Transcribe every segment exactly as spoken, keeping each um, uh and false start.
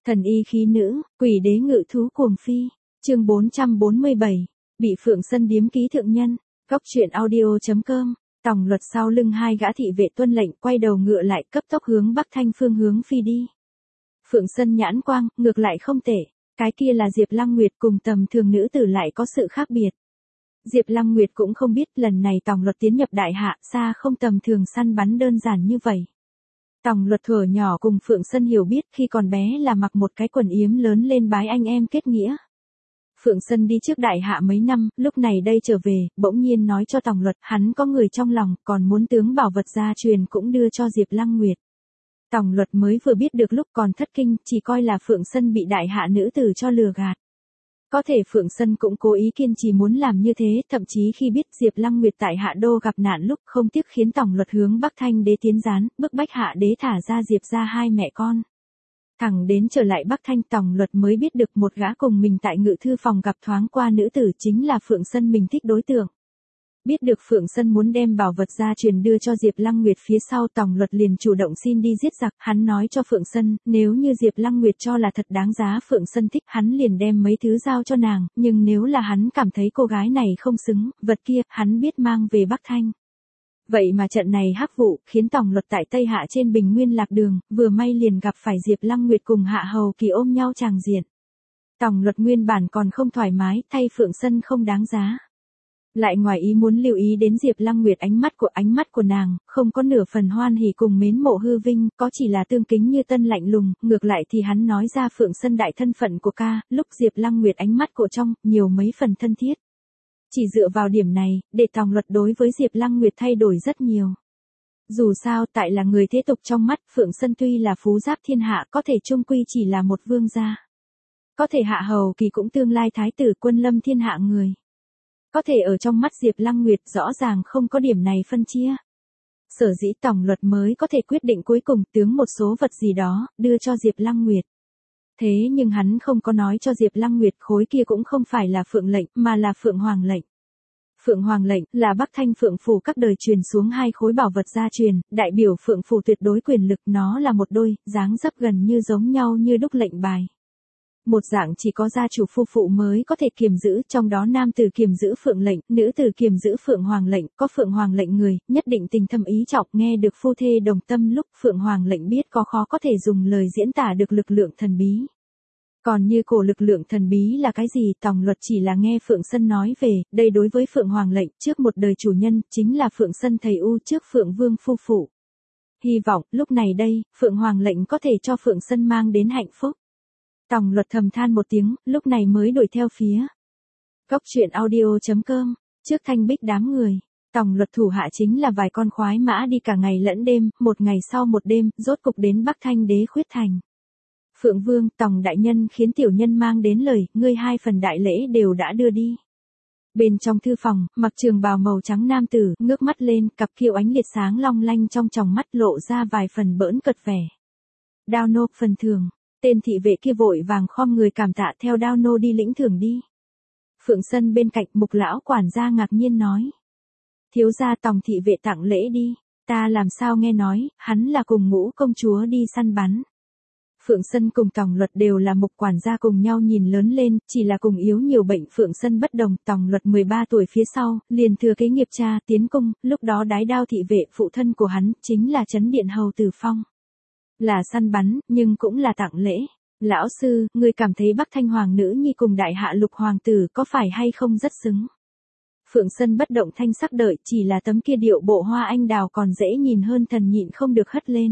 Thần y khí nữ, quỷ đế ngự thú cuồng phi. Chương bốn trăm bốn mươi bảy. Bị Phượng Sân điếm ký thượng nhân. Góc truyện audio.com. Tòng Luật sau lưng hai gã thị vệ tuân lệnh, quay đầu ngựa lại, cấp tốc hướng Bắc Thanh phương hướng phi đi. Phượng Sân nhãn quang, ngược lại không tệ. Cái kia là Diệp Lăng Nguyệt, cùng tầm thường nữ tử lại có sự khác biệt. Diệp Lăng Nguyệt cũng không biết lần này Tòng Luật tiến nhập đại hạ, xa không tầm thường săn bắn đơn giản như vậy. Tòng Luật thuở nhỏ cùng Phượng Sân hiểu biết, khi còn bé là mặc một cái quần yếm lớn lên bái anh em kết nghĩa. Phượng Sân đi trước đại hạ mấy năm, lúc này đây trở về, bỗng nhiên nói cho Tòng Luật, hắn có người trong lòng, còn muốn tướng bảo vật gia truyền cũng đưa cho Diệp Lăng Nguyệt. Tòng Luật mới vừa biết được lúc còn thất kinh, chỉ coi là Phượng Sân bị đại hạ nữ tử cho lừa gạt. Có thể Phượng Sân cũng cố ý kiên trì muốn làm như thế, thậm chí khi biết Diệp Lăng Nguyệt tại hạ đô gặp nạn lúc không tiếc khiến Tòng Luật hướng Bắc Thanh đế tiến gián, bức bách hạ đế thả ra Diệp ra hai mẹ con. Thẳng đến trở lại Bắc Thanh, Tòng Luật mới biết được một gã cùng mình tại ngự thư phòng gặp thoáng qua nữ tử chính là Phượng Sân mình thích đối tượng. Biết được Phượng Sân muốn đem bảo vật gia truyền đưa cho Diệp Lăng Nguyệt, phía sau Tòng Luật liền chủ động xin đi giết giặc, hắn nói cho Phượng Sân, nếu như Diệp Lăng Nguyệt cho là thật đáng giá Phượng Sân thích, hắn liền đem mấy thứ giao cho nàng, nhưng nếu là hắn cảm thấy cô gái này không xứng, vật kia, hắn biết mang về Bắc Thanh. Vậy mà trận này hắc vụ, khiến Tòng Luật tại Tây Hạ trên bình nguyên lạc đường, vừa may liền gặp phải Diệp Lăng Nguyệt cùng Hạ Hầu Kỳ ôm nhau tràng diện. Tòng Luật nguyên bản còn không thoải mái, thay Phượng Sân không đáng giá. Lại ngoài ý muốn lưu ý đến Diệp Lăng Nguyệt, ánh mắt của ánh mắt của nàng, không có nửa phần hoan hỉ cùng mến mộ hư vinh, có chỉ là tương kính như tân lạnh lùng, ngược lại thì hắn nói ra Phượng Sân đại thân phận của ca, lúc Diệp Lăng Nguyệt ánh mắt của trong, nhiều mấy phần thân thiết. Chỉ dựa vào điểm này, để Tòng Luật đối với Diệp Lăng Nguyệt thay đổi rất nhiều. Dù sao tại là người thế tục trong mắt, Phượng Sân tuy là phú giáp thiên hạ, có thể chung quy chỉ là một vương gia. Có thể Hạ Hầu Kỳ cũng tương lai thái tử quân lâm thiên hạ người. Có thể ở trong mắt Diệp Lăng Nguyệt rõ ràng không có điểm này phân chia. Sở dĩ Tòng Luật mới có thể quyết định cuối cùng tướng một số vật gì đó, đưa cho Diệp Lăng Nguyệt. Thế nhưng hắn không có nói cho Diệp Lăng Nguyệt khối kia cũng không phải là Phượng lệnh, mà là Phượng Hoàng lệnh. Phượng Hoàng lệnh là Bắc Thanh Phượng phủ các đời truyền xuống hai khối bảo vật gia truyền, đại biểu Phượng phủ tuyệt đối quyền lực, nó là một đôi, dáng dấp gần như giống nhau như đúc lệnh bài. Một dạng chỉ có gia chủ phu phụ mới có thể kiềm giữ, trong đó nam tử kiềm giữ Phượng lệnh, nữ tử kiềm giữ Phượng Hoàng lệnh, có Phượng Hoàng lệnh người, nhất định tình thâm ý trọng, nghe được phu thê đồng tâm lúc Phượng Hoàng lệnh biết có khó có thể dùng lời diễn tả được lực lượng thần bí. Còn như cổ lực lượng thần bí là cái gì, Tòng Luật chỉ là nghe Phượng Sân nói về, đây đối với Phượng Hoàng lệnh, trước một đời chủ nhân, chính là Phượng Sân thầy U trước Phượng Vương phu phụ. Hy vọng, lúc này đây, Phượng Hoàng lệnh có thể cho Phượng Sân mang đến hạnh phúc. Tòng Luật thầm than một tiếng, lúc này mới đuổi theo phía. Góc truyện audio.com, trước thanh bích đám người. Tòng Luật thủ hạ chính là vài con khoái mã đi cả ngày lẫn đêm, một ngày sau một đêm, rốt cục đến Bắc Thanh đế khuyết thành. Phượng Vương, Tòng đại nhân khiến tiểu nhân mang đến lời, ngươi hai phần đại lễ đều đã đưa đi. Bên trong thư phòng, mặc trường bào màu trắng nam tử, ngước mắt lên, cặp kiêu ánh liệt sáng long lanh trong tròng mắt lộ ra vài phần bỡn cợt vẻ. Đao nô phần thưởng. Tên thị vệ kia vội vàng khom người cảm tạ theo đao nô đi lĩnh thưởng đi. Phượng Sân bên cạnh Mục lão quản gia ngạc nhiên nói. Thiếu gia Tòng thị vệ tặng lễ đi, ta làm sao nghe nói, hắn là cùng Ngũ công chúa đi săn bắn. Phượng Sân cùng Tòng Luật đều là Mục quản gia cùng nhau nhìn lớn lên, chỉ là cùng yếu nhiều bệnh. Phượng Sân bất đồng, Tòng Luật mười ba tuổi phía sau, liền thừa kế nghiệp cha tiến cung, lúc đó đái đao thị vệ phụ thân của hắn, chính là Trấn Điện Hầu Tử Phong. Là săn bắn, nhưng cũng là tặng lễ. Lão sư, người cảm thấy Bắc Thanh hoàng nữ nhi cùng đại hạ lục hoàng tử có phải hay không rất xứng? Phượng Sân bất động thanh sắc đợi, chỉ là tấm kia điệu bộ hoa anh đào còn dễ nhìn hơn, thần nhịn không được hất lên.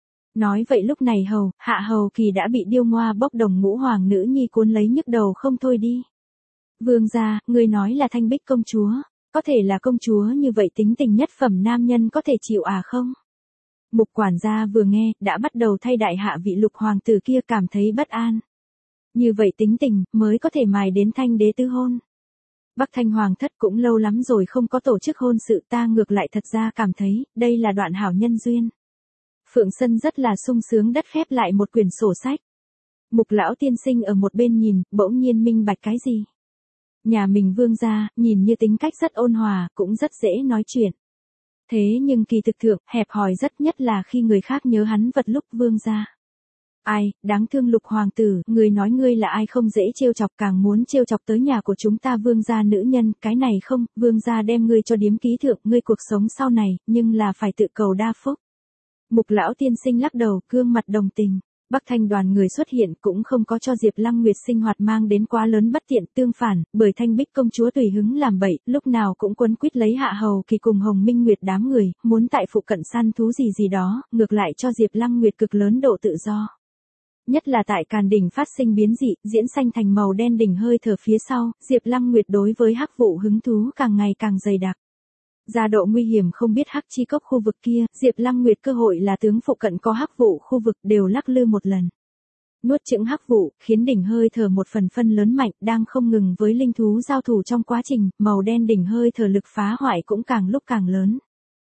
Nói vậy lúc này hầu, Hạ Hầu Kỳ đã bị điêu ngoa bốc đồng ngũ hoàng nữ nhi cuốn lấy nhức đầu không thôi đi. Vương gia, người nói là Thanh Bích công chúa, có thể là công chúa như vậy tính tình nhất phẩm nam nhân có thể chịu à không? Mục quản gia vừa nghe, đã bắt đầu thay đại hạ vị lục hoàng tử kia cảm thấy bất an. Như vậy tính tình, mới có thể mài đến Thanh đế tứ hôn. Bắc Thanh hoàng thất cũng lâu lắm rồi không có tổ chức hôn sự, ta ngược lại thật ra cảm thấy, đây là đoạn hảo nhân duyên. Phượng Sân rất là sung sướng đất khép lại một quyển sổ sách. Mục lão tiên sinh ở một bên nhìn, bỗng nhiên minh bạch cái gì. Nhà mình vương gia, nhìn như tính cách rất ôn hòa, cũng rất dễ nói chuyện. Thế nhưng kỳ thực thượng, hẹp hòi rất, nhất là khi người khác nhớ hắn vật lúc vương gia. Ai, đáng thương Lục hoàng tử, người nói ngươi là ai không dễ trêu chọc, càng muốn trêu chọc tới nhà của chúng ta vương gia nữ nhân, cái này không, vương gia đem ngươi cho điếm ký thượng, ngươi cuộc sống sau này, nhưng là phải tự cầu đa phúc. Mục lão tiên sinh lắc đầu, gương mặt đồng tình. Bắc Thanh đoàn người xuất hiện cũng không có cho Diệp Lăng Nguyệt sinh hoạt mang đến quá lớn bất tiện, tương phản, bởi Thanh Bích công chúa tùy hứng làm bậy, lúc nào cũng quấn quýt lấy Hạ Hầu Kỳ cùng Hồng Minh Nguyệt đám người, muốn tại phụ cận săn thú gì gì đó, ngược lại cho Diệp Lăng Nguyệt cực lớn độ tự do. Nhất là tại Càn Đỉnh phát sinh biến dị, diễn xanh thành màu đen đỉnh hơi thở phía sau, Diệp Lăng Nguyệt đối với hắc vụ hứng thú càng ngày càng dày đặc. Ra độ nguy hiểm không biết hắc chi cốc khu vực kia, Diệp Lăng Nguyệt cơ hội là tướng phụ cận có hắc vụ khu vực đều lắc lư một lần. Nuốt chửng hắc vụ, khiến đỉnh hơi thở một phần phân lớn mạnh, đang không ngừng với linh thú giao thủ trong quá trình, màu đen đỉnh hơi thở lực phá hoại cũng càng lúc càng lớn.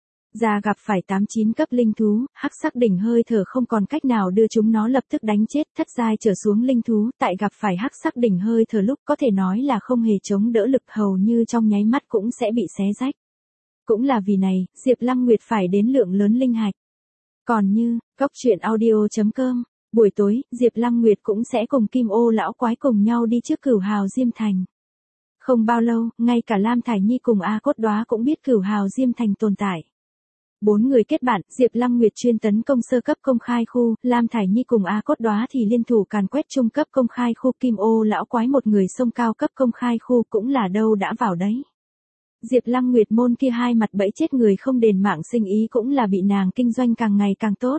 Ra gặp phải tám chín cấp linh thú, hắc sắc đỉnh hơi thở không còn cách nào đưa chúng nó lập tức đánh chết, thất giai trở xuống linh thú, tại gặp phải hắc sắc đỉnh hơi thở lúc có thể nói là không hề chống đỡ lực, hầu như trong nháy mắt cũng sẽ bị xé rách. Cũng là vì này, Diệp Lăng Nguyệt phải đến lượng lớn linh hạch. Còn như, cóc truyện audio chấm com, buổi tối, Diệp Lăng Nguyệt cũng sẽ cùng Kim Ô lão quái cùng nhau đi trước Cửu Hào Diêm Thành. Không bao lâu, ngay cả Lam Thải Nhi cùng A Cốt Đóa cũng biết Cửu Hào Diêm Thành tồn tại. Bốn người kết bạn, Diệp Lăng Nguyệt chuyên tấn công sơ cấp công khai khu, Lam Thải Nhi cùng A Cốt Đóa thì liên thủ càn quét trung cấp công khai khu, Kim Ô lão quái một người xông cao cấp công khai khu cũng là đâu đã vào đấy. Diệp Lăng Nguyệt môn kia hai mặt bẫy chết người không đền mạng sinh ý cũng là bị nàng kinh doanh càng ngày càng tốt.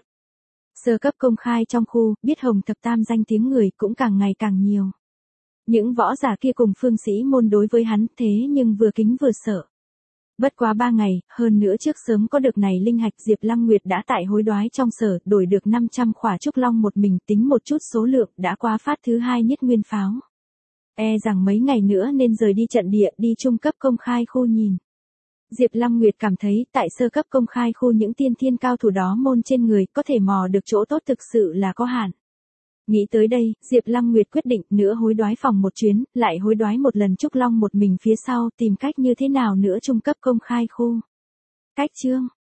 Sơ cấp công khai trong khu, biết Hồng Thập Tam danh tiếng người cũng càng ngày càng nhiều. Những võ giả kia cùng phương sĩ môn đối với hắn thế nhưng vừa kính vừa sợ. Bất quá ba ngày, hơn nữa trước sớm có được này linh hạch, Diệp Lăng Nguyệt đã tại hối đoái trong sở đổi được năm trăm khỏa trúc long một mình, tính một chút số lượng đã qua phát thứ hai nhất nguyên pháo. E rằng mấy ngày nữa nên rời đi trận địa đi trung cấp công khai khu nhìn. Diệp Lăng Nguyệt cảm thấy tại sơ cấp công khai khu những tiên thiên cao thủ đó môn trên người có thể mò được chỗ tốt thực sự là có hạn. Nghĩ tới đây, Diệp Lăng Nguyệt quyết định nữa hối đoái phòng một chuyến, lại hối đoái một lần trúc long một mình phía sau tìm cách như thế nào nữa trung cấp công khai khu. Cách chương